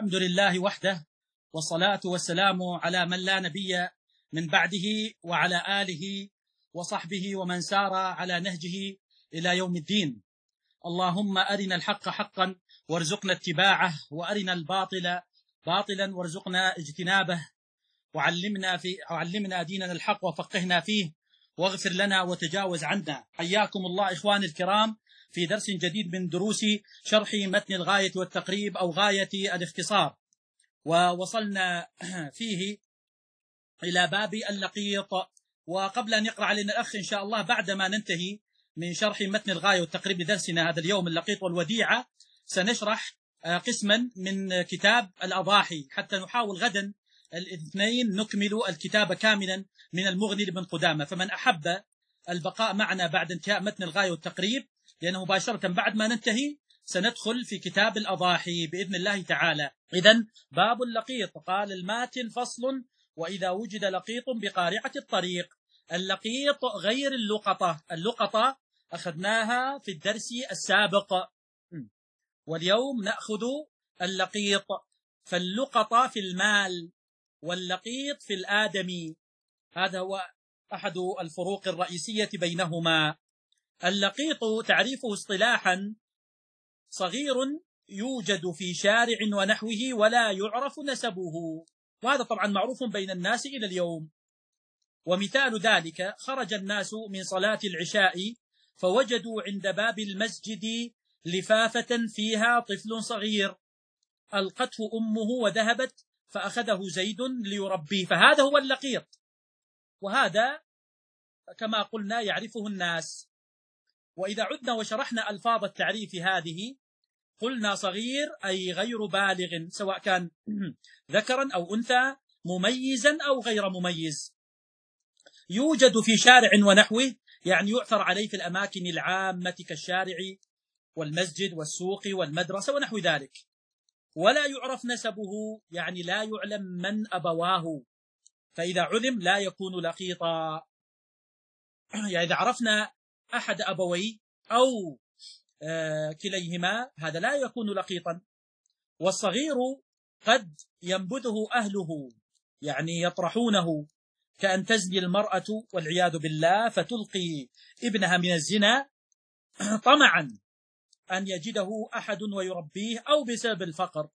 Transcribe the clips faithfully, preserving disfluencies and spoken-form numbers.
الحمد لله وحده، والصلاة والسلام على من لا نبي من بعده، وعلى آله وصحبه ومن سار على نهجه إلى يوم الدين. اللهم أرنا الحق حقا وارزقنا اتباعه، وأرنا الباطل باطلا وارزقنا اجتنابه، وعلمنا في علمنا ديننا الحق وفقهنا فيه، واغفر لنا وتجاوز عنا. حياكم الله إخواني الكرام في درس جديد من دروس شرح متن الغاية والتقريب أو غاية الاختصار، ووصلنا فيه إلى باب اللقيط. وقبل أن يقرأ علينا الأخ إن شاء الله بعدما ننتهي من شرح متن الغاية والتقريب لدرسنا هذا اليوم اللقيط والوديعة، سنشرح قسما من كتاب الأضاحي حتى نحاول غدا الاثنين نكمل الكتاب كاملا من المغني لابن قدامة. فمن أحب البقاء معنا بعد انتهاء متن الغاية والتقريب، لأنه مباشرة بعد ما ننتهي سندخل في كتاب الأضاحي بإذن الله تعالى. إذن باب اللقيط. قال الماتن: فصل: وإذا وجد لقيط بقارعة الطريق. اللقيط غير اللقطة. اللقطة أخذناها في الدرس السابق، واليوم نأخذ اللقيط. فاللقطة في المال واللقيط في الآدمي، هذا هو أحد الفروق الرئيسية بينهما. اللقيط تعريفه اصطلاحا: صغير يوجد في شارع ونحوه ولا يعرف نسبه. وهذا طبعا معروف بين الناس إلى اليوم. ومثال ذلك: خرج الناس من صلاة العشاء فوجدوا عند باب المسجد لفافة فيها طفل صغير، ألقته أمه وذهبت فأخذه زيد ليربيه، فهذا هو اللقيط. وهذا كما قلنا يعرفه الناس. وإذا عدنا وشرحنا ألفاظ التعريف هذه، قلنا صغير أي غير بالغ، سواء كان ذكرا أو أنثى، مميزا أو غير مميز. يوجد في شارع ونحوه، يعني يعثر عليه في الأماكن العامة كالشارع والمسجد والسوق والمدرسة ونحو ذلك. ولا يعرف نسبه، يعني لا يعلم من أبواه، فإذا علم لا يكون لقيطا. يعني إذا عرفنا أحد أبويه أو آه كليهما، هذا لا يكون لقيطا. والصغير قد ينبذه أهله، يعني يطرحونه، كأن تزني المرأة والعياذ بالله فتلقي ابنها من الزنا طمعا أن يجده أحد ويربيه، أو بسبب الفقر.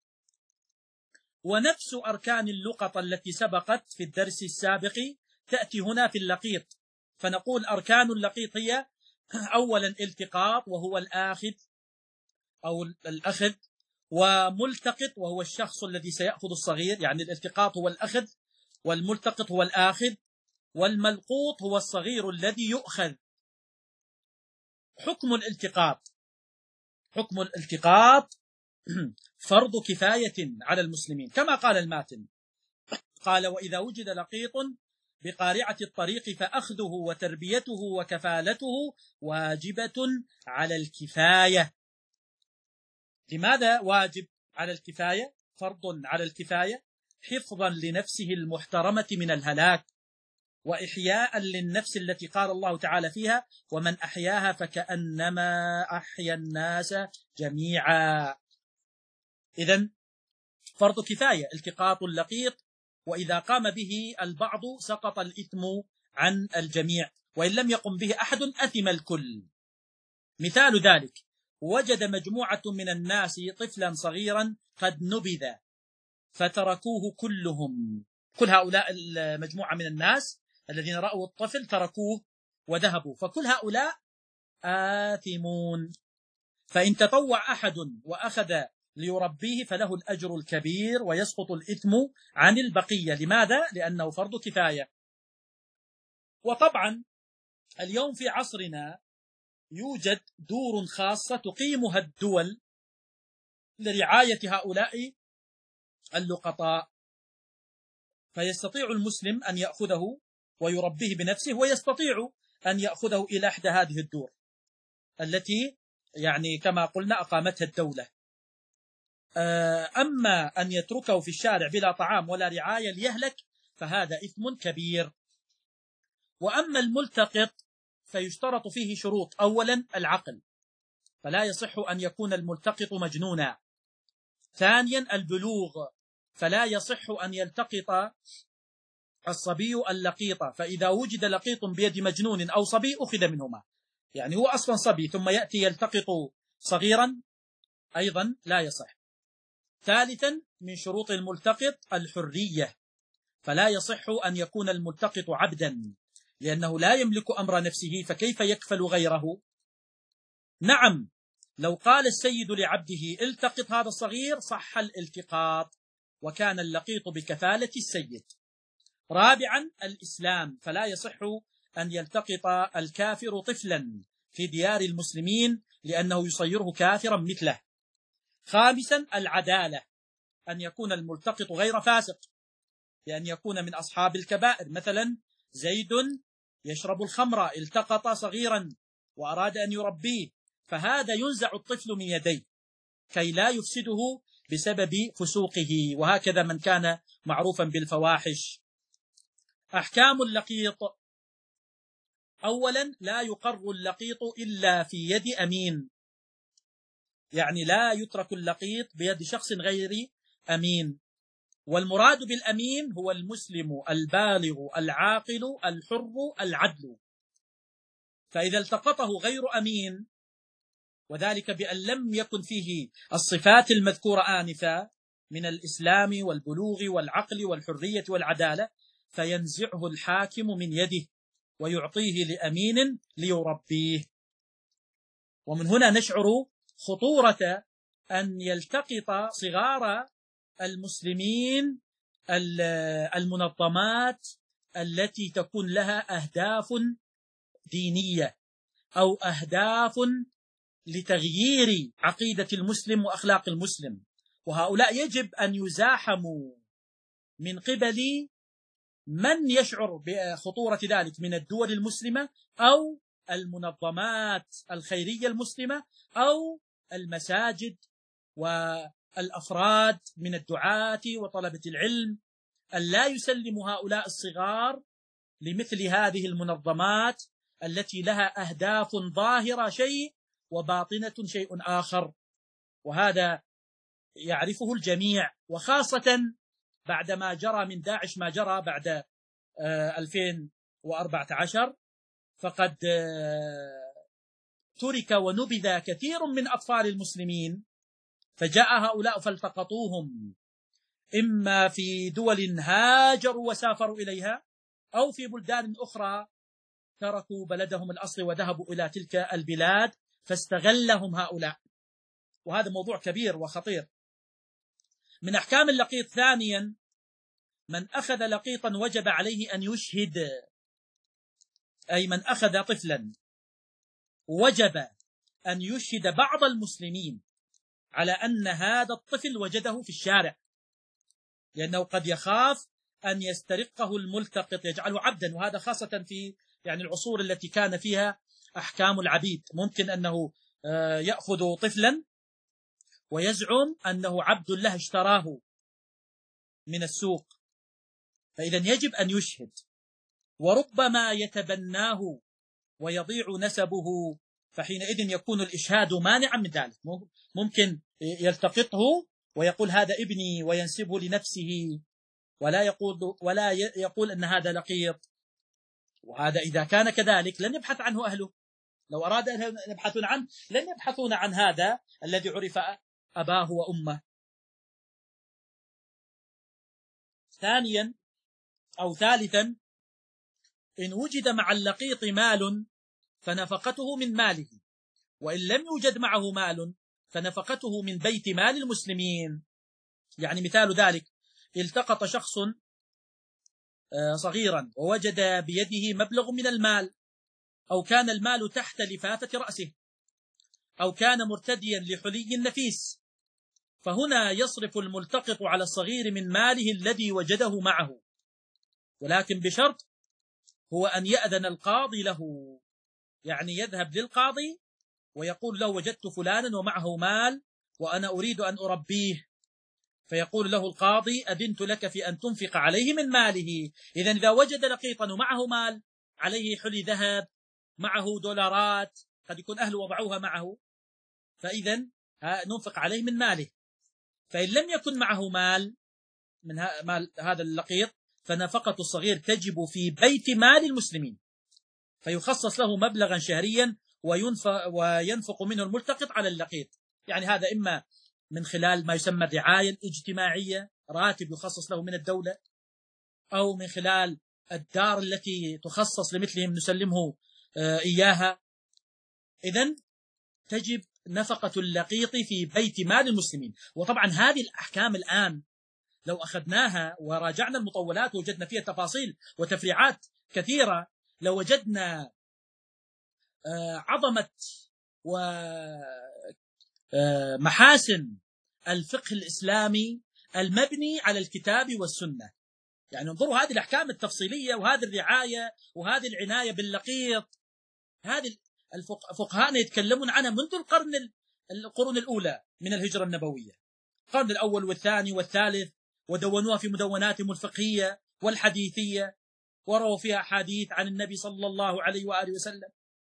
ونفس أركان اللقطة التي سبقت في الدرس السابق تأتي هنا في اللقيط. فنقول أركان اللقيط هي: أولا التقاط وهو الآخذ أو الأخذ، وملتقط وهو الشخص الذي سيأخذ الصغير، يعني الالتقاط هو الأخذ والملتقط هو الآخذ، والملقوط هو الصغير الذي يؤخذ. حكم الالتقاط: حكم الالتقاط فرض كفاية على المسلمين كما قال الماتن. قال: وإذا وجد لقيط بقارعة الطريق فأخذه وتربيته وكفالته واجبة على الكفاية. لماذا واجب على الكفاية؟ فرض على الكفاية: حفظا لنفسه المحترمة من الهلاك، وإحياء للنفس التي قال الله تعالى فيها: ومن أحياها فكأنما أحيا الناس جميعا. إذن فرض كفاية التقاط اللقيط، وإذا قام به البعض سقط الإثم عن الجميع، وإن لم يقم به أحد أثم الكل. مثال ذلك: وجد مجموعة من الناس طفلا صغيرا قد نبذ فتركوه كلهم. كل هؤلاء المجموعة من الناس الذين رأوا الطفل تركوه وذهبوا، فكل هؤلاء آثمون. فإن تطوع أحد وأخذ ليربيه فله الأجر الكبير ويسقط الإثم عن البقية. لماذا؟ لأنه فرض كفاية. وطبعا اليوم في عصرنا يوجد دور خاصة تقيمها الدول لرعاية هؤلاء اللقطاء، فيستطيع المسلم أن يأخذه ويربيه بنفسه، ويستطيع أن يأخذه إلى إحدى هذه الدور التي يعني كما قلنا أقامتها الدولة. أما أن يتركه في الشارع بلا طعام ولا رعاية ليهلك فهذا إثم كبير. وأما الملتقط فيشترط فيه شروط: أولا العقل، فلا يصح أن يكون الملتقط مجنونا. ثانيا البلوغ، فلا يصح أن يلتقط الصبي اللقيط، فإذا وجد لقيط بيد مجنون أو صبي أخذ منهما، يعني هو أصلا صبي ثم يأتي يلتقط صغيرا أيضا لا يصح. ثالثا من شروط الملتقط الحرية، فلا يصح أن يكون الملتقط عبدا لأنه لا يملك أمر نفسه، فكيف يكفل غيره؟ نعم، لو قال السيد لعبده التقط هذا الصغير صح الالتقاط وكان اللقيط بكفالة السيد. رابعا الإسلام، فلا يصح أن يلتقط الكافر طفلا في ديار المسلمين لأنه يصيره كافرا مثله. خامسا العدالة، أن يكون الملتقط غير فاسق، بأن يكون من أصحاب الكبائر، مثلا زيد يشرب الخمر التقط صغيرا وأراد أن يربيه، فهذا ينزع الطفل من يديه كي لا يفسده بسبب فسوقه، وهكذا من كان معروفا بالفواحش. أحكام اللقيط: أولا لا يقر اللقيط إلا في يد أمين، يعني لا يترك اللقيط بيد شخص غير أمين، والمراد بالأمين هو المسلم البالغ العاقل الحر العدل. فإذا التقطه غير أمين، وذلك بأن لم يكن فيه الصفات المذكورة آنفا من الإسلام والبلوغ والعقل والحرية والعدالة، فينزعه الحاكم من يده ويعطيه لأمين ليربيه. ومن هنا نشعر خطورة أن يلتقط صغار المسلمين المنظمات التي تكون لها أهداف دينية أو أهداف لتغيير عقيدة المسلم وأخلاق المسلم، وهؤلاء يجب أن يزاحموا من قبل من يشعر بخطورة ذلك من الدول المسلمة أو المنظمات الخيرية المسلمة أو المساجد والأفراد من الدعاة وطلبة العلم، أن لا يسلموا هؤلاء الصغار لمثل هذه المنظمات التي لها أهداف ظاهرة شيء وباطنة شيء آخر، وهذا يعرفه الجميع، وخاصة بعدما جرى من داعش ما جرى بعد ألفين وأربعة عشر، فقد ترك ونبذ كثير من أطفال المسلمين، فجاء هؤلاء فالتقطوهم إما في دول هاجروا وسافروا إليها أو في بلدان أخرى تركوا بلدهم الأصلي وذهبوا إلى تلك البلاد فاستغلهم هؤلاء، وهذا موضوع كبير وخطير. من أحكام اللقيط ثانيا من أخذ لقيطا وجب عليه أن يشهد، أي من أخذ طفلا وجب أن يشهد بعض المسلمين على أن هذا الطفل وجده في الشارع، لأنه قد يخاف أن يسترقه الملتقط يجعله عبدا، وهذا خاصة في يعني العصور التي كان فيها أحكام العبيد، ممكن أنه يأخذ طفلا ويزعم أنه عبد له اشتراه من السوق، فإذا يجب أن يشهد، وربما يتبناه ويضيع نسبه، فحينئذ يكون الإشهاد مانعا من ذلك. ممكن يلتقطه ويقول هذا ابني وينسبه لنفسه ولا يقول ولا يقول أن هذا لقيط، وهذا إذا كان كذلك لن يبحث عنه أهله، لو أراد أن يبحثون عنه لن يبحثون عن هذا الذي عرف أباه وأمه. ثانيا أو ثالثا إن وجد مع اللقيط مال فنفقته من ماله، وإن لم يوجد معه مال فنفقته من بيت مال المسلمين. يعني مثال ذلك التقط شخص صغيرا ووجد بيده مبلغ من المال، أو كان المال تحت لفافة رأسه، أو كان مرتديا لحلي نفيس، فهنا يصرف الملتقط على الصغير من ماله الذي وجده معه، ولكن بشرط هو أن يأذن القاضي له، يعني يذهب للقاضي ويقول له وجدت فلانا ومعه مال وأنا أريد أن أربيه، فيقول له القاضي أذنت لك في أن تنفق عليه من ماله. إذن إذا وجد لقيطا ومعه مال عليه حلي ذهب معه دولارات قد يكون أهله وضعوها معه، فإذن ننفق عليه من ماله. فإن لم يكن معه مال من مال هذا اللقيط فنفقة الصغير تجب في بيت مال المسلمين، فيخصص له مبلغا شهريا وينفق منه الملتقط على اللقيط. يعني هذا إما من خلال ما يسمى الرعاية الاجتماعية، راتب يخصص له من الدولة، أو من خلال الدار التي تخصص لمثلهم نسلمه إياها. إذن تجب نفقة اللقيط في بيت مال المسلمين. وطبعا هذه الأحكام الآن لو أخذناها وراجعنا المطولات وجدنا فيها تفاصيل وتفريعات كثيرة، لو وجدنا عظمة ومحاسن الفقه الإسلامي المبني على الكتاب والسنة. يعني انظروا هذه الأحكام التفصيلية وهذه الرعاية وهذه العناية باللقيط، هذه الفقهاء يتكلمون عنها منذ القرن القرون الأولى من الهجرة النبوية، القرن الأول والثاني والثالث، ودونوها في مدوناتهم الفقهية والحديثية، ورووا فيها أحاديث عن النبي صلى الله عليه وآله وسلم.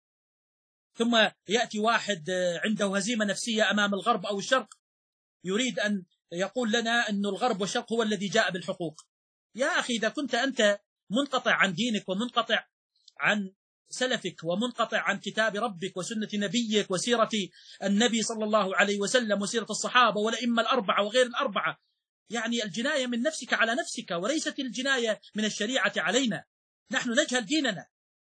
ثم يأتي واحد عنده هزيمة نفسية أمام الغرب أو الشرق، يريد أن يقول لنا أن الغرب والشرق هو الذي جاء بالحقوق. يا أخي، إذا كنت أنت منقطع عن دينك ومنقطع عن سلفك ومنقطع عن كتاب ربك وسنة نبيك وسيرة النبي صلى الله عليه وسلم وسيرة الصحابة والأئمة الأربعة وغير الأربعة، يعني الجناية من نفسك على نفسك وليست الجناية من الشريعة علينا. نحن نجهل ديننا.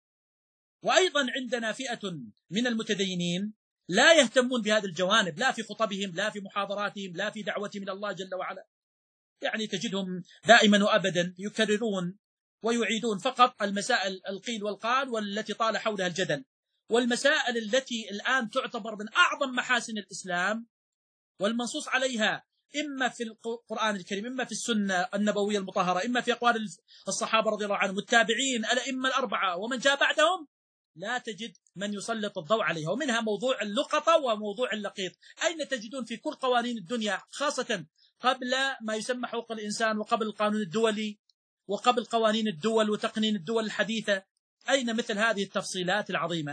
وأيضا عندنا فئة من المتدينين لا يهتمون بهذه الجوانب، لا في خطبهم، لا في محاضراتهم، لا في دعوتهم إلى الله جل وعلا. يعني تجدهم دائما وأبدا يكررون ويعيدون فقط المسائل القيل والقال والتي طال حولها الجدل، والمسائل التي الآن تعتبر من أعظم محاسن الإسلام والمنصوص عليها إما في القرآن الكريم، إما في السنة النبوية المطهرة، إما في أقوال الصحابة رضي الله عنهم، التابعين، الأئمة الأربعة ومن جاء بعدهم، لا تجد من يسلط الضوء عليها. ومنها موضوع اللقطة وموضوع اللقيط. أين تجدون في كل قوانين الدنيا، خاصة قبل ما يسمى حقوق الإنسان وقبل القانون الدولي وقبل قوانين الدول وتقنين الدول الحديثة، أين مثل هذه التفصيلات العظيمة؟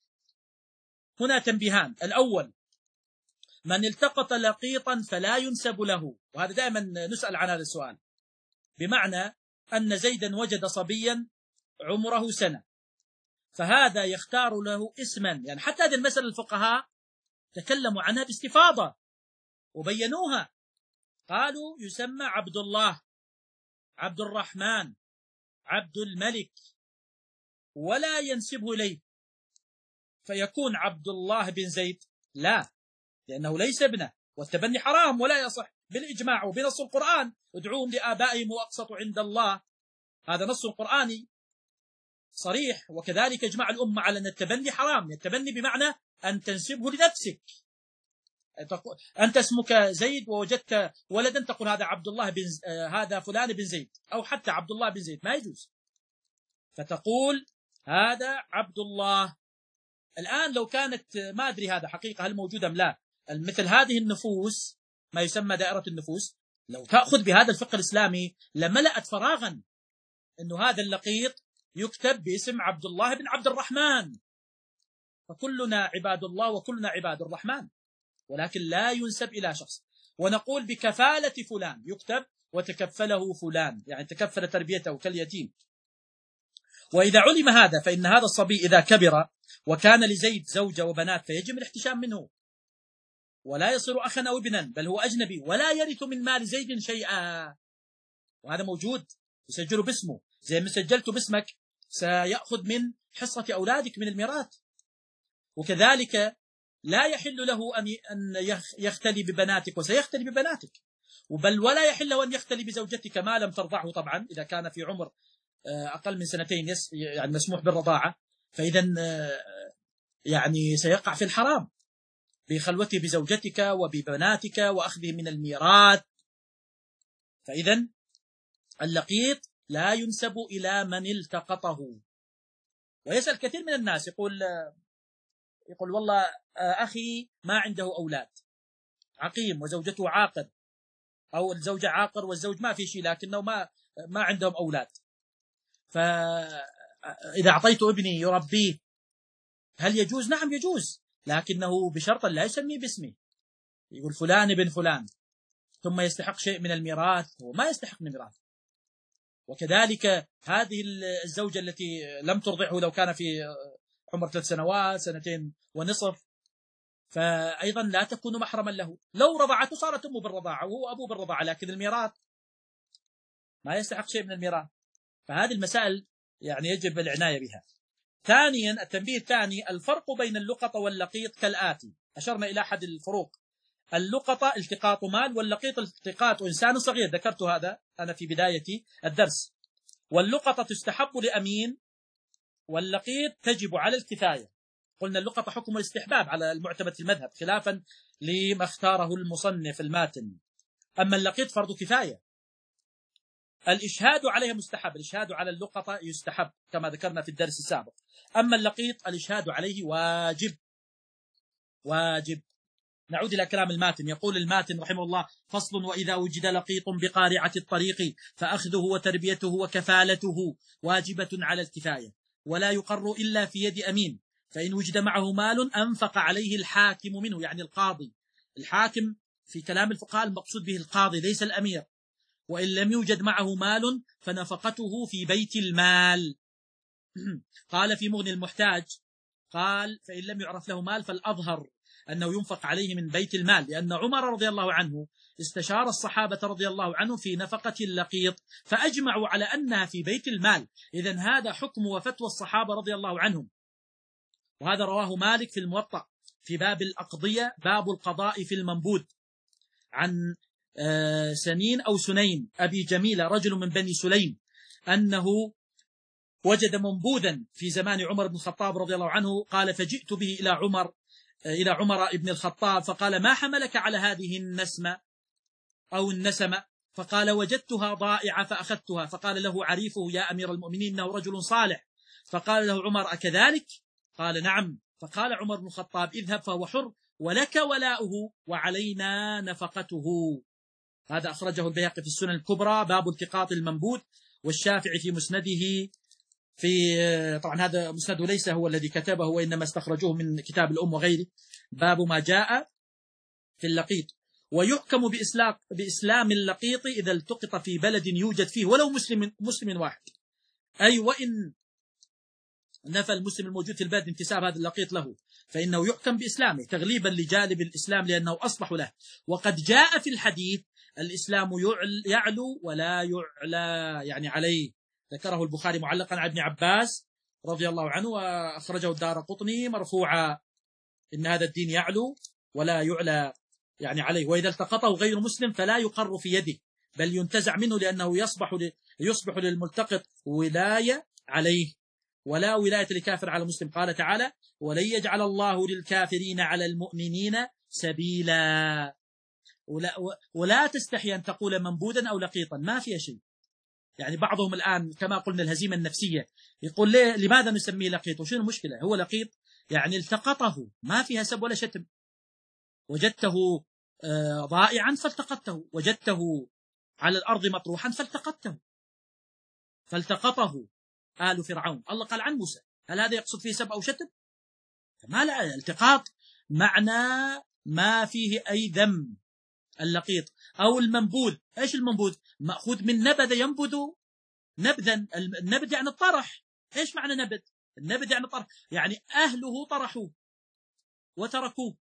هنا تنبيهان. الأول، من التقط لقيطا فلا ينسب له، وهذا دائما نسأل عن هذا السؤال، بمعنى أن زيدا وجد صبيا عمره سنة، فهذا يختار له اسما. يعني حتى هذه المسألة الفقهاء تكلموا عنها باستفاضة وبينوها، قالوا يسمى عبد الله، عبد الرحمن، عبد الملك، ولا ينسبه إليه، فيكون عبد الله بن زيد لا، لأنه ليس ابنه، والتبني حرام ولا يصح بالإجماع وبنص القرآن، ادعوهم لآبائهم وأقسطوا عند الله، هذا نص قرآني صريح. وكذلك اجمع الأمة على أن التبني حرام. التبني بمعنى أن تنسبه لنفسك، أنت اسمك زيد ووجدت ولدا تقول هذا عبد الله بن هذا فلان بن زيد، أو حتى عبد الله بن زيد، ما يجوز، فتقول هذا عبد الله. الآن لو كانت، ما أدري هذا حقيقة هل موجودة أم لا، مثل هذه النفوس ما يسمى دائرة النفوس، لو تأخذ بهذا الفقه الإسلامي لملأت فراغا، إنه هذا اللقيط يكتب باسم عبد الله بن عبد الرحمن، فكلنا عباد الله وكلنا عباد الرحمن، ولكن لا ينسب إلى شخص. ونقول بكفالة فلان، يكتب وتكفله فلان، يعني تكفل تربيته كاليتيم. وإذا علم هذا فإن هذا الصبي إذا كبر وكان لزيد زوجة وبنات فيجب الاحتشام منه، ولا يصير أخا أو ابنا، بل هو أجنبي، ولا يرث من مال زيد شيئا. وهذا موجود، يسجله باسمه، زي ما سجلته باسمك سيأخذ من حصة أولادك من الميراث. وكذلك لا يحل له أن يختلي ببناتك، وسيختلي ببناتك، بل ولا يحل له أن يختلي بزوجتك ما لم ترضعه، طبعا إذا كان في عمر أقل من سنتين يعني مسموح بالرضاعة، فإذا يعني سيقع في الحرام بخلوته بزوجتك وببناتك وأخذه من الميراث. فإذا اللقيط لا ينسب إلى من التقطه. ويسأل كثير من الناس، يقول يقول والله أخي ما عنده أولاد، عقيم وزوجته عاقر، أو الزوجة عاقر والزوج ما في شيء لكنه ما ما عندهم أولاد، فإذا أعطيت ابني يربيه هل يجوز؟ نعم يجوز، لكنه بشرط لا يسميه باسمه، يقول فلان ابن فلان. ثم يستحق شيء من الميراث، وما يستحق من الميراث. وكذلك هذه الزوجة التي لم ترضعه لو كان في عمر ثلاث سنوات سنتين ونصف، فأيضا لا تكون محرما له. لو رضعته صارت أمه بالرضاعة وهو أبوه بالرضاعة، لكن الميراث ما يستحق شيء من الميراث. فهذه المسائل يعني يجب العناية بها. ثانيا، التنبيه الثاني، الفرق بين اللقطة واللقيط كالآتي. أشرنا إلى أحد الفروق. اللقطة التقاط مال، واللقيط التقاط إنسان صغير، ذكرت هذا أنا في بداية الدرس. واللقطة تستحب لأمين، واللقيط تجب على الكفاية. قلنا اللقطة حكم الاستحباب على المعتمد في المذهب، خلافا لما اختاره المصنف الماتن. أما اللقيط فرض كفاية. الإشهاد عليها مستحب، الإشهاد على اللقطة يستحب كما ذكرنا في الدرس السابق. أما اللقيط الإشهاد عليه واجب واجب. نعود إلى كلام الماتن. يقول الماتن رحمه الله: فصل: وإذا وجد لقيط بقارعة الطريق فأخذه وتربيته وكفالته واجبة على الكفاية، ولا يقر إلا في يد أمين. فإن وجد معه مال أنفق عليه الحاكم منه، يعني القاضي. الحاكم في كلام الفقهاء المقصود به القاضي ليس الأمير. وإن لم يوجد معه مال فنفقته في بيت المال. قال في مغني المحتاج، قال: فإن لم يعرف له مال فالأظهر أنه ينفق عليه من بيت المال، لأن عمر رضي الله عنه استشار الصحابة رضي الله عنهم في نفقة اللقيط فأجمعوا على أنها في بيت المال. إذن هذا حكم وفتوى الصحابة رضي الله عنهم. وهذا رواه مالك في الموطأ في باب الأقضية، باب القضاء في المنبود، عن سنين أو سنين أبي جميلة رجل من بني سليم أنه وجد منبوذا في زمان عمر بن الخطاب رضي الله عنه. قال: فجئت به إلى عمر إلى عمر بن الخطاب فقال: ما حملك على هذه النسمة أو النسمة؟ فقال: وجدتها ضائعة فأخذتها. فقال له عريفه: يا أمير المؤمنين إنه رجل صالح. فقال له عمر: أكذلك؟ قال: نعم. فقال عمر بن الخطاب: اذهب فهو حر، ولك ولاؤه وعلينا نفقته. هذا أخرجه البيهقي في السنن الكبرى باب التقاط المنبوذ، والشافعي في مسنده في طبعا هذا مسنده ليس هو الذي كتبه وإنما استخرجوه من كتاب الأم وغيره، باب ما جاء في اللقيط. ويحكم بإسلام, بإسلام اللقيط إذا التقط في بلد يوجد فيه ولو مسلم مسلم واحد، أي وإن نفى المسلم الموجود في البلد انتساب هذا اللقيط له فإنه يحكم بإسلامه تغليبا لجانب الإسلام لأنه أصلح له. وقد جاء في الحديث: الإسلام يعلو ولا يعلى، يعني عليه. ذكره البخاري معلقا عن ابن عباس رضي الله عنه، وأخرجه الدارقطني مرفوعا: إن هذا الدين يعلو ولا يعلى، يعني عليه. وإذا التقطه غير مسلم فلا يقر في يده، بل ينتزع منه، لأنه يصبح يصبح للملتقط ولاية عليه، ولا ولاية لكافر على مسلم. قال تعالى: ولن يجعل الله للكافرين على المؤمنين سبيلا. ولا, ولا تستحي أن تقول منبوذا أو لقيطا، ما فيها شيء. يعني بعضهم الآن كما قلنا الهزيمة النفسية يقول: ليه لماذا نسميه لقيط؟ وشنو المشكلة؟ هو لقيط يعني التقطه، ما فيها سب ولا شتم. وجدته ضائعا فالتقطته، وجدته على الأرض مطروحا فالتقطته فالتقطه آل فرعون. الله قال عن موسى، هل هذا يقصد فيه سب أو شتم؟ ما لا، الالتقاط معنى ما فيه أي ذم. اللقيط أو المنبوذ، إيش المنبوذ؟ مأخوذ من نبذ ينبذ نبذا. النبذ يعني الطرح. إيش معنى نبذ؟ النبذ يعني طرح، يعني أهله طرحوه وتركوه،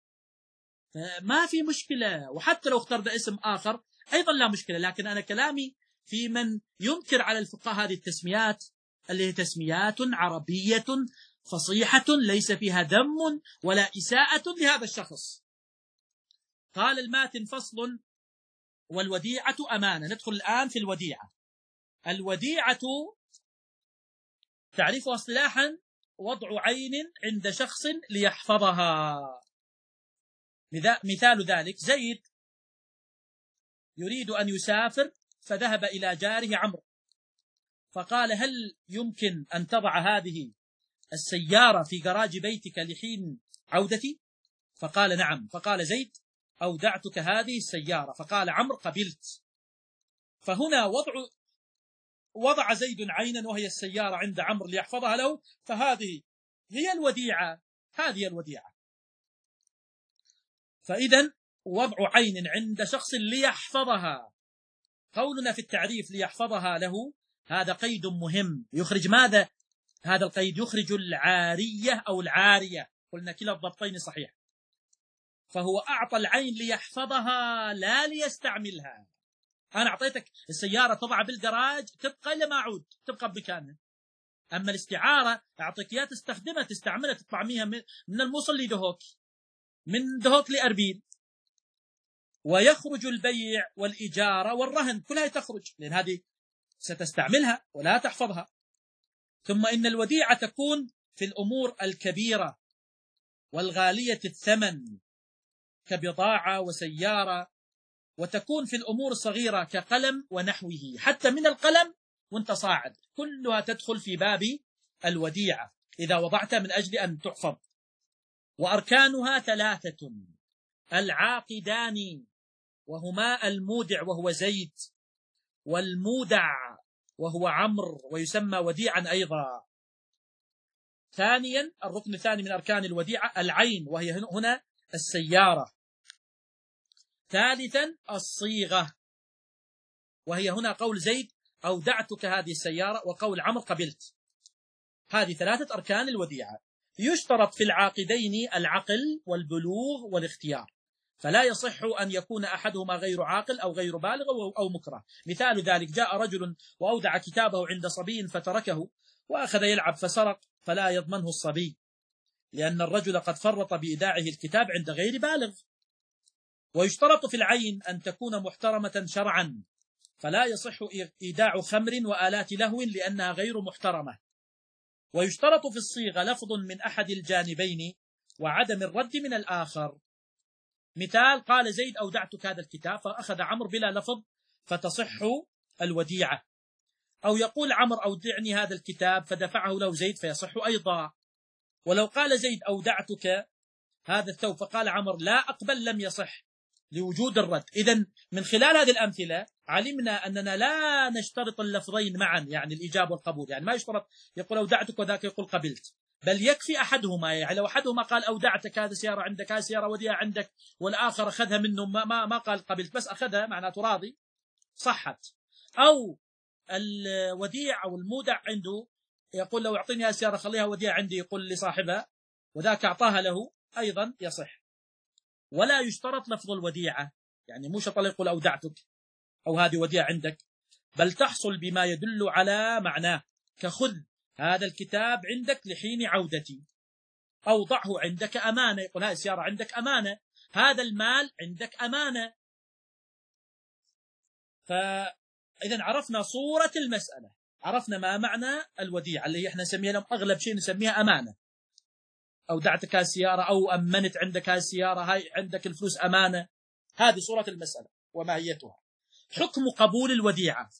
ما في مشكلة. وحتى لو اخترت اسم آخر أيضا لا مشكلة. لكن أنا كلامي في من ينكر على الفقهاء هذه التسميات اللي هي تسميات عربية فصيحة ليس فيها ذم ولا إساءة لهذا الشخص. قال الماتن: فصل: والوديعة أمانة. ندخل الآن في الوديعة. الوديعة تعريفها اصطلاحا: وضع عين عند شخص ليحفظها. مثال ذلك: زيد يريد أن يسافر فذهب إلى جاره عمرو فقال: هل يمكن أن تضع هذه السيارة في جراج بيتك لحين عودتي؟ فقال: نعم. فقال زيد: أودعتك هذه السيارة. فقال عمرو: قبلت. فهنا وضع وضع زيد عينا وهي السيارة عند عمرو ليحفظها له، فهذه هي الوديعة. هذه الوديعة. فإذا وضع عين عند شخص ليحفظها. قولنا في التعريف ليحفظها له هذا قيد مهم، يخرج ماذا؟ هذا القيد يخرج العارية أو العارية، قلنا كلا الضبطين صحيح. فهو أعطى العين ليحفظها لا ليستعملها. أنا أعطيتك السيارة تضع بالجراج تبقى إلى ما أعود، تبقى بمكانها. أما الاستعارة أعطيك إياها تستخدمها تستعملها، تطعميها من الموصل لدهوك، من دهوك لأربيل. ويخرج البيع والإجارة والرهن، كلها تخرج، لأن هذه ستستعملها ولا تحفظها. ثم إن الوديعة تكون في الأمور الكبيرة والغالية الثمن كبضاعة وسيارة، وتكون في الأمور الصغيرة كقلم ونحوه، حتى من القلم وانت صاعد كلها تدخل في باب الوديعة إذا وضعتها من أجل أن تحفظ. وأركانها ثلاثة: العاقدان وهما المودع وهو زيد، والمودع وهو عمرو ويسمى وديعا أيضا. ثانيا الركن الثاني من أركان الوديعة العين وهي هنا السيارة. ثالثا الصيغة وهي هنا قول زيد أودعتك هذه السيارة، وقول عمرو قبلت. هذه ثلاثة أركان الوديعة. يشترط في العاقدين العقل والبلوغ والاختيار، فلا يصح أن يكون أحدهما غير عاقل أو غير بالغ أو مكره. مثال ذلك: جاء رجل وأودع كتابه عند صبي فتركه وأخذ يلعب فسرق، فلا يضمنه الصبي، لأن الرجل قد فرط بإيداعه الكتاب عند غير بالغ. ويشترط في العين أن تكون محترمة شرعا، فلا يصح إيداع خمر وآلات لهو لأنها غير محترمة. ويشترط في الصيغة لفظ من أحد الجانبين وعدم الرد من الآخر. مثال: قال زيد أودعتك هذا الكتاب، فأخذ عمرو بلا لفظ فتصح الوديعة. أو يقول عمرو أودعني هذا الكتاب فدفعه له زيد فيصح أيضا. ولو قال زيد أودعتك هذا الثوب فقال عمرو لا أقبل لم يصح لوجود الرد. إذن من خلال هذه الأمثلة علمنا أننا لا نشترط اللفظين معا، يعني الإجابة والقبول، يعني ما يشترط يقول أودعتك وذاك يقول قبلت، بل يكفي أحدهما. يعني لو أحدهما قال أودعتك هذا سيارة عندك، هذه سيارة وديعة عندك، والآخر أخذها منه ما, ما, ما قال قبلت بس أخذها معناته راضي، صحت. أو الوديع أو المودع عنده يقول لو أعطيني هذه السيارة خليها وديعة عندي، يقول لصاحبها وذاك أعطاها له، أيضا يصح. ولا يشترط لفظ الوديعة، يعني مو شرط يقول أودعتك أو هذه وديعة عندك، بل تحصل بما يدل على معناه، كخذ هذا الكتاب عندك لحين عودتي، أو ضعه عندك أمانة، يقول هذه السيارة عندك أمانة، هذا المال عندك أمانة. فإذا عرفنا صورة المسألة، عرفنا ما معنى الوديعة اللي احنا نسميها لهم أغلب شيء نسميها أمانة. أودعتك هذه السيارة أو أمنت عندك هذه السيارة، هاي عندك الفلوس أمانة. هذه صورة المسألة وماهيتها. حكم قبول الوديعة: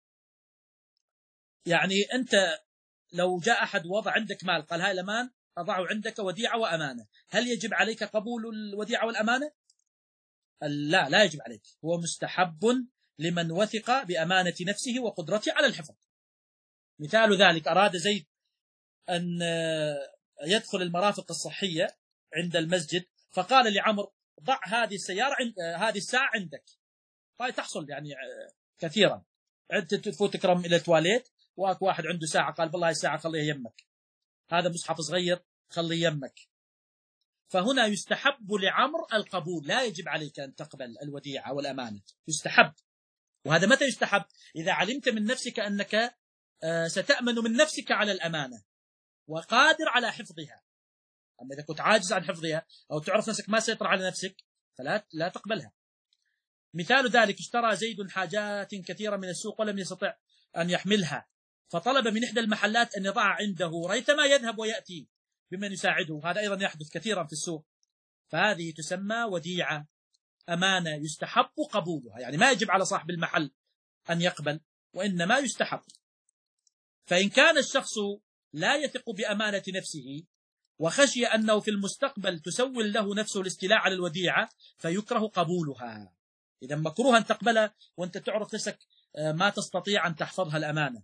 يعني أنت لو جاء أحد وضع عندك مال قال هاي الأمان أضعه عندك وديعة وأمانة، هل يجب عليك قبول الوديعة والأمانة؟ لا، لا يجب عليك، هو مستحب لمن وثق بأمانة نفسه وقدرته على الحفظ. مثال ذلك: أراد زيد أن يدخل المرافق الصحية عند المسجد، فقال لعمرو ضع هذه السيارة هذه الساعة عندك. هاي تحصل يعني كثيرا، عدت تفوت تكرم إلى التواليت واك واحد عنده ساعة قال والله الساعة خليها يمك، هذا مصحف صغير خليه يمك. فهنا يستحب لعمرو القبول، لا يجب عليك أن تقبل الوديعة والأمانة، يستحب. وهذا متى يستحب؟ إذا علمت من نفسك أنك ستأمن من نفسك على الأمانة وقادر على حفظها. أما إذا كنت عاجز عن حفظها أو تعرف نفسك ما سيطر على نفسك فلا لا تقبلها. مثال ذلك: اشترى زيد حاجات كثيرة من السوق ولم يستطع أن يحملها، فطلب من إحدى المحلات أن يضع عنده ريثما يذهب ويأتي بمن يساعده. هذا أيضا يحدث كثيرا في السوق. فهذه تسمى وديعة، أمانة يستحب قبولها، يعني ما يجب على صاحب المحل أن يقبل وإنما يستحب. فإن كان الشخص لا يثق بأمانة نفسه وخشي أنه في المستقبل تسول له نفسه الاستيلاء على الوديعة فيكره قبولها. إذا مكروه أن تقبلها وأنت تعرف نفسك ما تستطيع أن تحفظها الأمانة.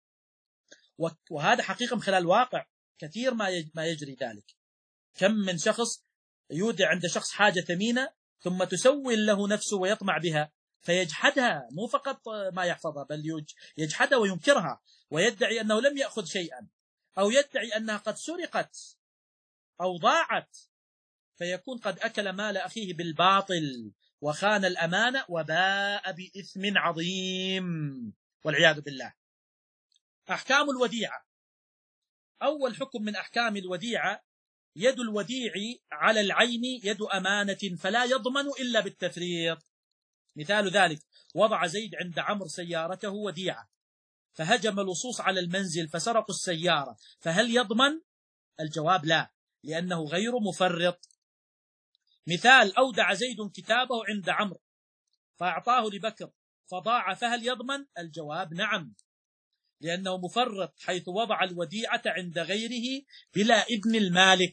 وهذا حقيقة من خلال الواقع كثير ما ما يجري ذلك. كم من شخص يودع عند شخص حاجة ثمينة ثم تسول له نفسه ويطمع بها فيجحدها، مو فقط ما يحفظها بل يجحدها وينكرها ويدعي أنه لم يأخذ شيئا، أو يدعي أنها قد سرقت أو ضاعت، فيكون قد أكل مال أخيه بالباطل وخان الأمانة وباء بإثم عظيم والعياذ بالله. أحكام الوديعة. أول حكم من أحكام الوديعة: يد الوديع على العين يد أمانة فلا يضمن إلا بالتفريط. مثال ذلك: وضع زيد عند عمرو سيارته وديعة، فهجم اللصوص على المنزل فسرقوا السيارة، فهل يضمن؟ الجواب لا، لأنه غير مفرط. مثال: أودع زيد كتابه عند عمرو فأعطاه لبكر فضاع، فهل يضمن؟ الجواب نعم، لأنه مفرط حيث وضع الوديعة عند غيره بلا إذن المالك.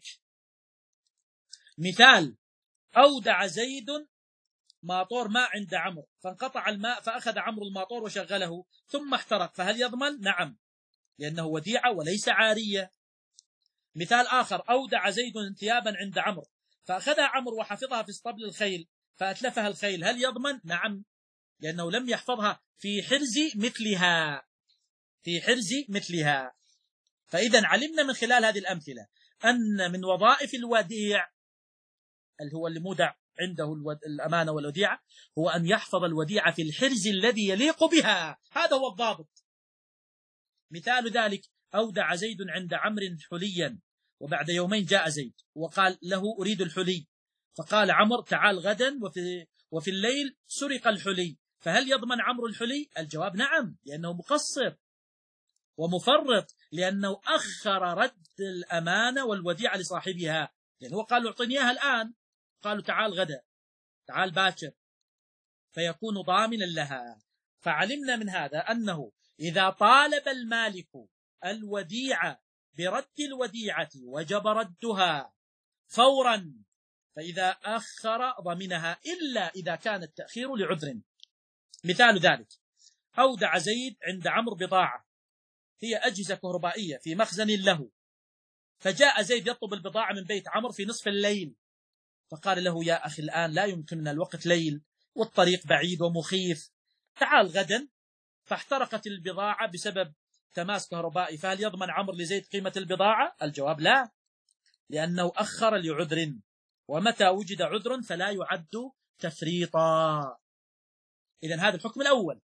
مثال: أودع زيد ماطور ماء عند عمرو فانقطع الماء فأخذ عمرو الماطور وشغله ثم احترق، فهل يضمن؟ نعم، لأنه وديعة وليس عارية. مثال آخر: أودع زيد ثيابا عند عمرو فأخذها عمرو وحفظها في اسطبل الخيل فأتلفها الخيل، هل يضمن؟ نعم، لأنه لم يحفظها في حرز مثلها في حرز مثلها. فإذا علمنا من خلال هذه الأمثلة أن من وظائف الوديع، اللي هو اللي مودع عنده الأمانة والوديعة، هو أن يحفظ الوديعة في الحرز الذي يليق بها، هذا هو الضابط. مثال ذلك: أودع زيد عند عمرو حليا، وبعد يومين جاء زيد وقال له أريد الحلي، فقال عمرو تعال غدا، وفي, وفي الليل سرق الحلي، فهل يضمن عمرو الحلي؟ الجواب نعم، لأنه مقصر ومفرط، لأنه أخر رد الأمانة والوديعة لصاحبها، لأنه قال له اعطني إياها الآن، قالوا تعال غدا، تعال باكر، فيكون ضامنا لها. فعلمنا من هذا أنه إذا طالب المالك الوديعة برد الوديعة وجب ردها فورا، فإذا أخر ضمنها إلا إذا كان التأخير لعذر. مثال ذلك: أودع زيد عند عمرو بضاعة هي أجهزة كهربائية في مخزن له، فجاء زيد يطلب البضاعة من بيت عمرو في نصف الليل، فقال له يا أخي الآن لا يمكننا، الوقت ليل والطريق بعيد ومخيف، تعال غدا، فاحترقت البضاعة بسبب تماس كهربائي، فهل يضمن عمرو لزيد قيمة البضاعة؟ الجواب لا، لأنه أخر لعذر، ومتى وجد عذر فلا يعد تفريطا. إذن هذا الحكم الأول.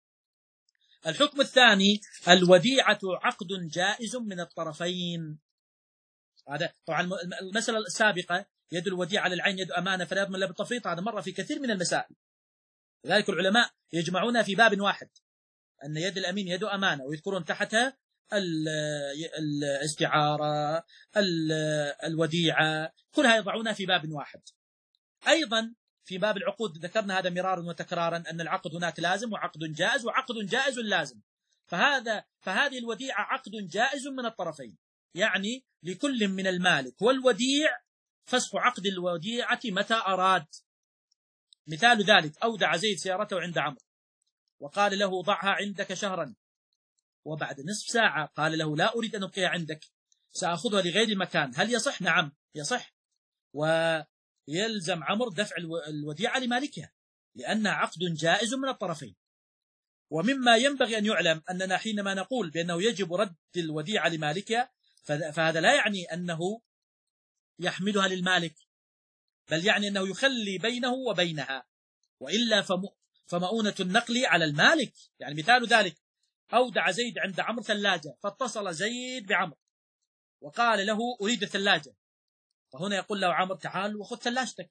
الحكم الثاني: الوديعة عقد جائز من الطرفين. هذا طبعا المسألة السابقة يد الوديعة على العين يد أمانة فلا يضمن إلا بالتفريط، هذا مرة في كثير من المسائل، لذلك العلماء يجمعونها في باب واحد، أن يد الأمين يد أمانة، ويذكرون تحتها الاستعارة، الوديعة، كلها يضعونها في باب واحد. أيضا في باب العقود ذكرنا هذا مرارا وتكرارا، أن العقد هناك لازم وعقد جائز وعقد جائز لازم، فهذا فهذه الوديعة عقد جائز من الطرفين، يعني لكل من المالك والوديع فسخ عقد الوديعة متى أراد. مثال ذلك: أودع زيد سيارته عند عمرو وقال له ضعها عندك شهرا، وبعد نصف ساعة قال له لا أريد أن أبقيها عندك، سأخذها لغير المكان، هل يصح؟ نعم يصح، ويلزم عمرو دفع الوديعة لمالكها لأنها عقد جائز من الطرفين. ومما ينبغي أن يعلم أننا حينما نقول بأنه يجب رد الوديعة لمالكها فهذا لا يعني أنه يحملها للمالك، بل يعني أنه يخلي بينه وبينها، وإلا فمؤونة النقل على المالك. يعني مثال ذلك: أودع زيد عند عمرو ثلاجة، فاتصل زيد بعمرو وقال له أريد الثلاجة، فهنا يقول له عمرو تعال وخذ ثلاجتك،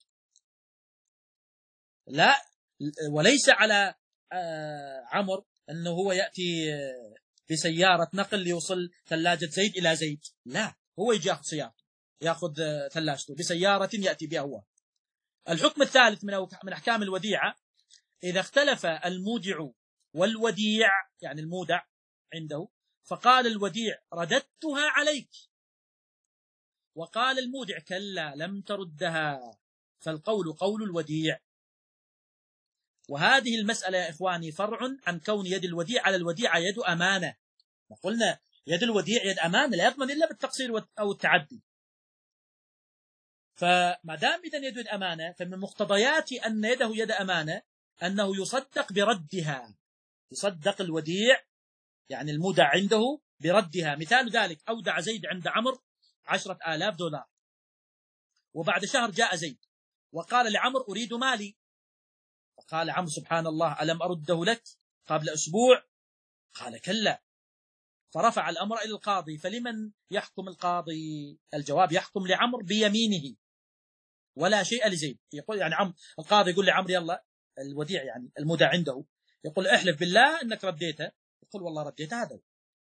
لا، وليس على عمرو أنه هو يأتي بسيارة نقل ليوصل ثلاجة زيد إلى زيد، لا، هو يجي يأخذ سيارته، يأخذ ثلاجته بسيارة يأتي بها هو. الحكم الثالث من أحكام الوديعة: إذا اختلف المودع والوديع، يعني المودع عنده، فقال الوديع رددتها عليك، وقال المودع كلا لم تردها، فالقول قول الوديع. وهذه المسألة يا إخواني فرع عن كون يد الوديع على الوديعة يد أمانة. قلنا يد الوديع يد أمانة لا يضمن إلا بالتقصير أو التعدي، فما دام إذن يد أمانة، فمن مقتضيات أن يده يد أمانة أنه يصدق بردها، يصدق الوديع يعني المودع عنده بردها. مثال ذلك: أودع زيد عند عمرو عشرة آلاف دولار، وبعد شهر جاء زيد وقال لعمرو: أريد مالي. فقال عمرو: سبحان الله، ألم أرده لك قبل أسبوع؟ قال: كلا. فرفع الأمر إلى القاضي. فلمن يحكم القاضي؟ الجواب: يحكم لعمرو بيمينه ولا شيء لزيد. يقول يعني عمرو، القاضي يقول لعمرو: يلا الوديع يعني المودع عنده، يقول: احلف بالله أنك رديته. يقول: والله رديته هذا،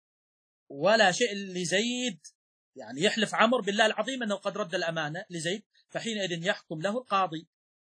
ولا شيء لزيد. يعني يحلف عمرو بالله العظيم أنه قد رد الأمانة لزيد، فحينئذ يحكم له القاضي.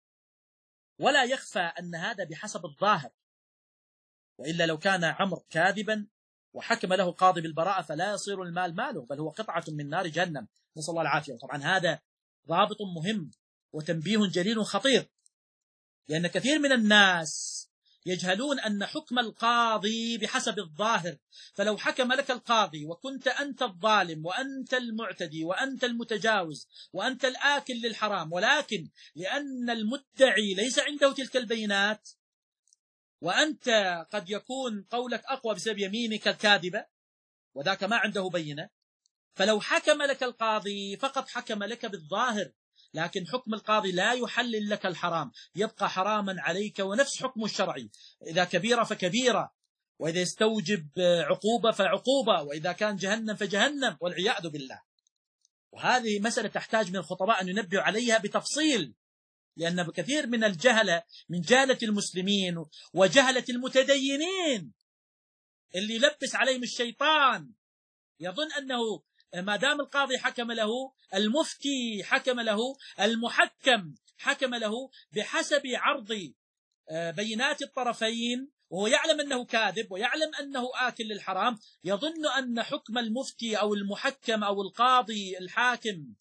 ولا يخفى أن هذا بحسب الظاهر، وإلا لو كان عمرو كاذبا وحكم له القاضي بالبراءة فلا يصير المال ماله، بل هو قطعة من نار جهنم، نسأل الله العافية. طبعا هذا ضابط مهم وتنبيه جليل خطير، لأن كثير من الناس يجهلون أن حكم القاضي بحسب الظاهر. فلو حكم لك القاضي وكنت أنت الظالم وأنت المعتدي وأنت المتجاوز وأنت الآكل للحرام، ولكن لأن المدعي ليس عنده تلك البينات، وأنت قد يكون قولك أقوى بسبب يمينك الكاذبة وذاك ما عنده بينة، فلو حكم لك القاضي فقط حكم لك بالظاهر، لكن حكم القاضي لا يحلل لك الحرام، يبقى حراما عليك، ونفس حكمه الشرعي، إذا كبيرة فكبيرة، وإذا يستوجب عقوبة فعقوبة، وإذا كان جهنم فجهنم، والعياذ بالله. وهذه مسألة تحتاج من الخطباء أن ينبهوا عليها بتفصيل، لأن كثير من الجهلة من جهلة المسلمين وجهلة المتدينين اللي يلبس عليهم الشيطان يظن أنه ما دام القاضي حكم له، المفتي حكم له، المحكم حكم له بحسب عرض بينات الطرفين، وهو يعلم أنه كاذب ويعلم أنه آكل للحرام، يظن أن حكم المفتي أو المحكم أو القاضي الحاكم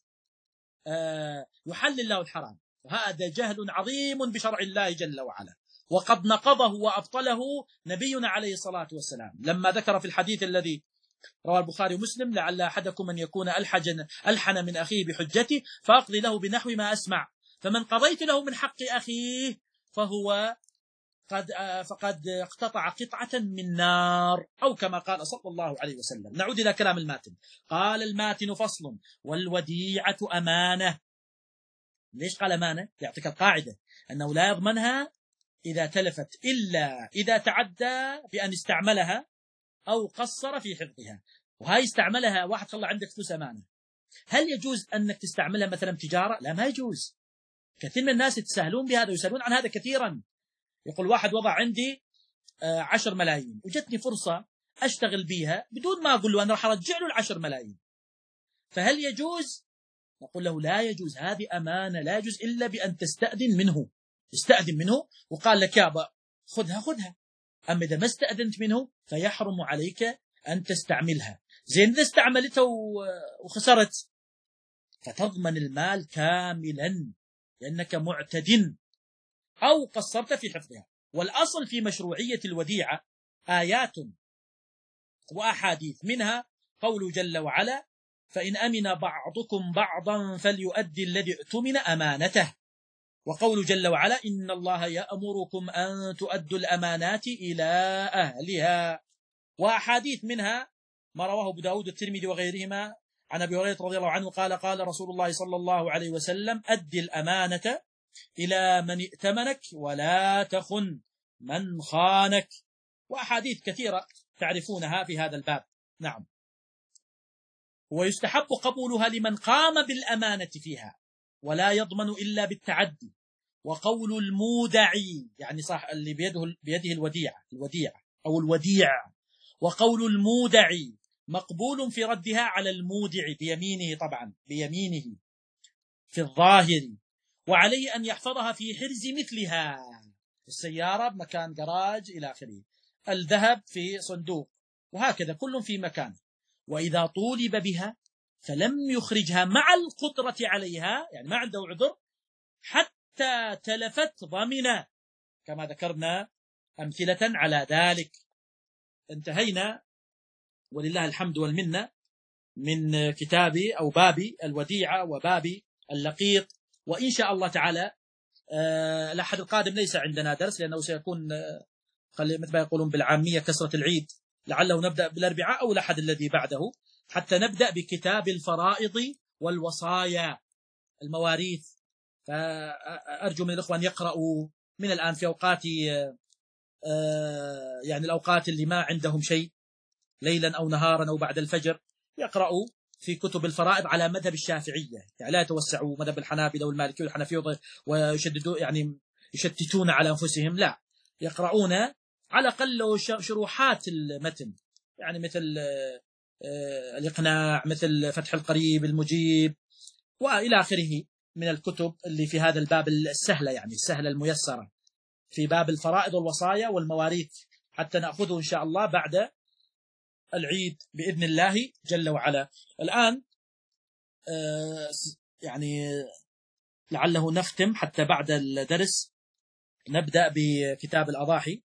يحلل له الحرام. وهذا جهل عظيم بشرع الله جل وعلا، وقد نقضه وأبطله نبينا عليه الصلاة والسلام لما ذكر في الحديث الذي رواه البخاري ومسلم: لعل أحدكم أن يكون ألحن, ألحن من أخيه بحجتي فأقضي له بنحو ما أسمع، فمن قضيت له من حق أخيه فهو قد فقد اقتطع قطعة من نار، أو كما قال صلى الله عليه وسلم. نعود إلى كلام الماتن. قال الماتن: فصل: والوديعة أمانة. ليش قال أمانة؟ يعطيك القاعدة أنه لا يضمنها إذا تلفت إلا إذا تعدى بأن استعملها أو قصر في حفظها. وهاي استعملها واحد خلى عندك فلوس أمانة، هل يجوز أنك تستعملها مثلا تجارة؟ لا، ما يجوز. كثير من الناس يتساهلون بهذا ويسألون عن هذا كثيرا. يقول واحد وضع عندي عشر ملايين وجدتني فرصة أشتغل بيها بدون ما أقول له أنا راح أرجع له العشر ملايين، فهل يجوز؟ نقول له لا يجوز، هذه أمانة لا يجوز إلا بأن تستأذن منه. استأذن منه وقال لك يابا خذها خذها، أما إذا ما استأذنت منه فيحرم عليك أن تستعملها. زين إذا استعملتها وخسرت فتضمن المال كاملا لأنك معتد أو قصرت في حفظها. والأصل في مشروعية الوديعة آيات وأحاديث، منها قوله جل وعلا: فإن أمن بعضكم بعضا فليؤدي الذي اؤتمن أمانته. وقوله جل وعلا: إن الله يأمركم أن تؤدوا الأمانات إلى أهلها. وأحاديث منها ما رواه أبو داود والترمذي وغيرهما عن أبي هريرة رضي الله عنه قال: قال رسول الله صلى الله عليه وسلم: أدي الأمانة إلى من ائتمنك ولا تخن من خانك. وأحاديث كثيرة تعرفونها في هذا الباب. نعم. ويستحب قبولها لمن قام بالأمانة فيها ولا يضمن إلا بالتعدي. وقول المودعي يعني صح اللي بيده بيده الوديعة الوديعة أو الوديع، وقول المودعي مقبول في ردها على المودع بيمينه، طبعا بيمينه في الظاهر، وعليه أن يحفظها في حرز مثلها، السيارة بمكان جراج إلى آخره، الذهب في صندوق، وهكذا كل في مكان. وإذا طولب بها فلم يخرجها مع القدرة عليها، يعني ما عنده عذر، حتى تلفت ضمنا، كما ذكرنا أمثلة على ذلك. انتهينا ولله الحمد والمنة من كتابي أو بابي الوديعة وبابي اللقيط. وإن شاء الله تعالى الأحد القادم ليس عندنا درس، لأنه سيكون مثل ما يقولون بالعامية كسرة العيد، لعله نبدأ بالأربعاء أو الأحد الذي بعده، حتى نبدأ بكتاب الفرائض والوصايا، المواريث. فأرجو من الإخوان يقرأوا من الآن في أوقات يعني الأوقات اللي ما عندهم شيء، ليلا أو نهارا أو بعد الفجر، يقرأوا في كتب الفرائض على مذهب الشافعية، يعني لا يتوسعوا مذهب الحنابلة والمالكية والحنفية ويشددوا يعني يشتتون على أنفسهم، لا، يقرؤون على الأقل شروحات المتن، يعني مثل الإقناع، مثل فتح القريب، المجيب، وإلى آخره من الكتب اللي في هذا الباب السهلة، يعني السهلة الميسرة في باب الفرائض والوصايا والمواريث، حتى نأخذه إن شاء الله بعد العيد بإذن الله جل وعلا. الآن يعني لعله نختم حتى بعد الدرس نبدأ بكتاب الأضاحي.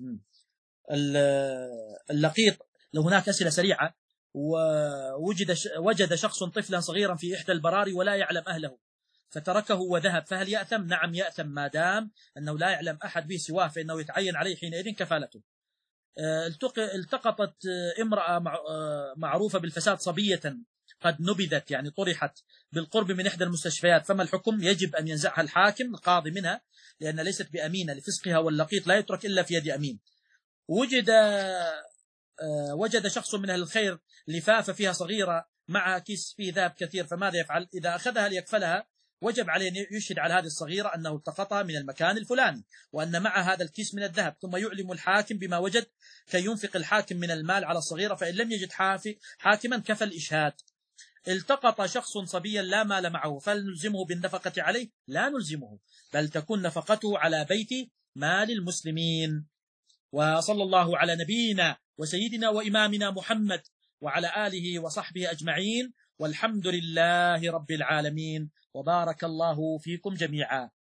اللقيط، لو هناك أسئلة سريعة. ووجد وجد شخص طفلا صغيرا في إحدى البراري ولا يعلم أهله فتركه وذهب، فهل يأثم؟ نعم يأثم، ما دام أنه لا يعلم أحد به سواه، فإنه يتعين عليه حينئذ كفالته. التقطت امرأة معروفة بالفساد صبية قد نبذت، يعني طرحت بالقرب من إحدى المستشفيات، فما الحكم؟ يجب أن ينزعها الحاكم القاضي منها، لأن ليست بأمينة لفسقها، واللقيط لا يترك إلا في يد أمين. وجد وجد شخص من أهل الخير لفافة فيها صغيرة مع كيس فيه ذهب كثير، فماذا يفعل؟ إذا أخذها ليكفلها وجب عليه أن يشهد على هذه الصغيرة أنه التقطها من المكان الفلاني، وأن مع هذا الكيس من الذهب، ثم يعلم الحاكم بما وجد كي ينفق الحاكم من المال على الصغيرة، فإن لم يجد حاكما كفى الإشهاد. التقط شخص صبيا لا مال معه، فهل نلزمه بالنفقة عليه؟ لا نلزمه، بل تكون نفقته على بيت مال المسلمين. وصلى الله على نبينا وسيدنا وإمامنا محمد وعلى آله وصحبه أجمعين، والحمد لله رب العالمين، وبارك الله فيكم جميعا.